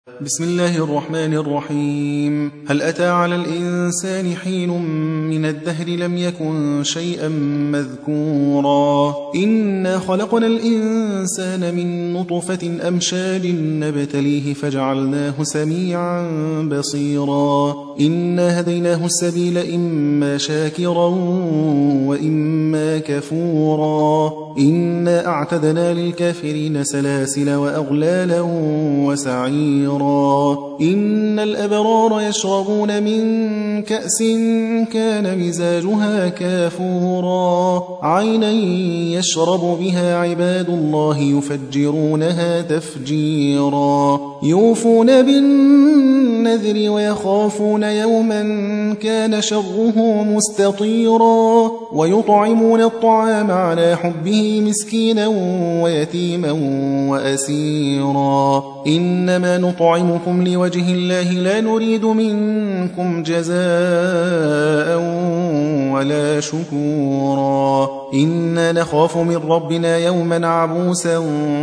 بسم الله الرحمن الرحيم. هل أتى على الإنسان حين من الدهر لم يكن شيئا مذكورا إنا خلقنا الإنسان من نطفة أمشاج نبتليه فجعلناه سميعا بصيرا إنا هديناه السبيل إما شاكرا وإما كفورا إنا أعتدنا للكافرين سلاسل وأغلالا وسعيرا إن الأبرار يشربون من كأس كان مزاجها كافورا عينا يشرب بها عباد الله يفجرونها تفجيرا يوفون بالنذر ويخافون يوما كان شره مستطيرا ويطعمون الطعام على حبه مسكينا ويتيما وأسيرا إنما نطعمكم لوجه الله لا نريد منكم جزاء ولا شكورا إنا نخاف من ربنا يوما عبوسا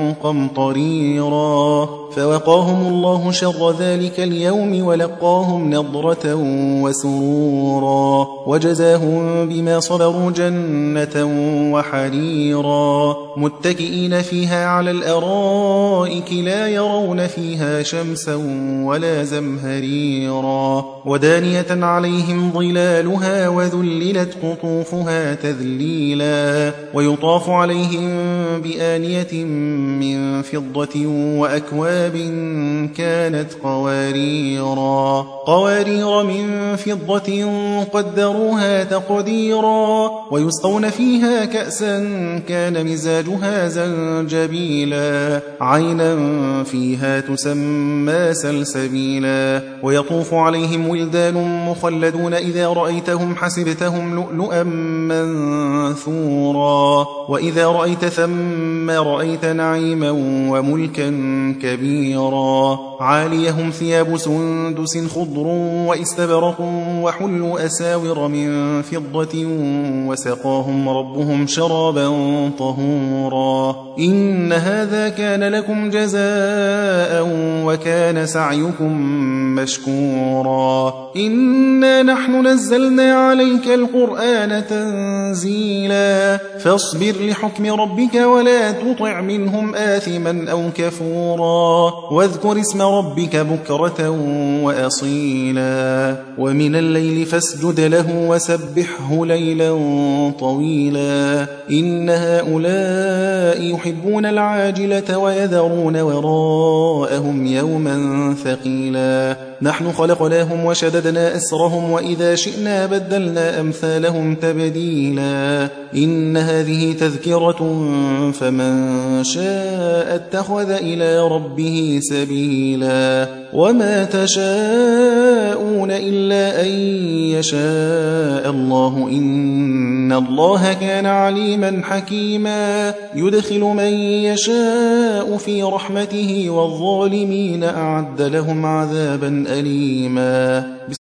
قمطريرا فوقاهم الله شر ذلك اليوم ولقاهم نضرة وسرورا وجزاهم بما صبروا جنة وحريرا متكئين فيها على الأرائك لا يرون فيها شمسا ولا زمهريرا ودانية عليهم ظلالها وذللت قطوفها تذليلا ويطاف عليهم بآنية من فضة وأكواب كانت قوارير من فضة قدروها تقديرا ويسقون فيها كأسا كان مزاجها زنجبيلا عينا فيها تسمى سلسبيلا ويطوف عليهم ولدان مخلدون إذا رأيتهم حسبتهم لؤلؤا منثورا وإذا رأيت ثم رأيت نعيما وملكا كبيرا عاليهم ثياب سندس خضر واستبرق وحلوا أساور من فضة وسقاهم ربهم شرابا طهورا إن هذا كان لكم جزاء وكان سعيكم مشكورا إنا نحن نزلنا عليك القرآن تنزيلا فاصبر لحكم ربك ولا تطع منهم آثما أو كفورا واذكر اسم ربك بكرة وأصيلا ومن الليل فاسجد له وسبحه ليلا طويلا إن هؤلاء يحبون العاجلة ويذرون وراءهم يوما ثقيلا نحن خلقناهم وشددنا أسرهم وإذا شئنا بدلنا أمثالهم تبديلا إن هذه تذكرة فمن شاء اتخذ إلى ربه سبيلا وما تشاءون إلا أن يشاء الله إن الله كان عليما حكيما يدخل من يشاء في رحمته والظالمين أعد لهم عذابا أليما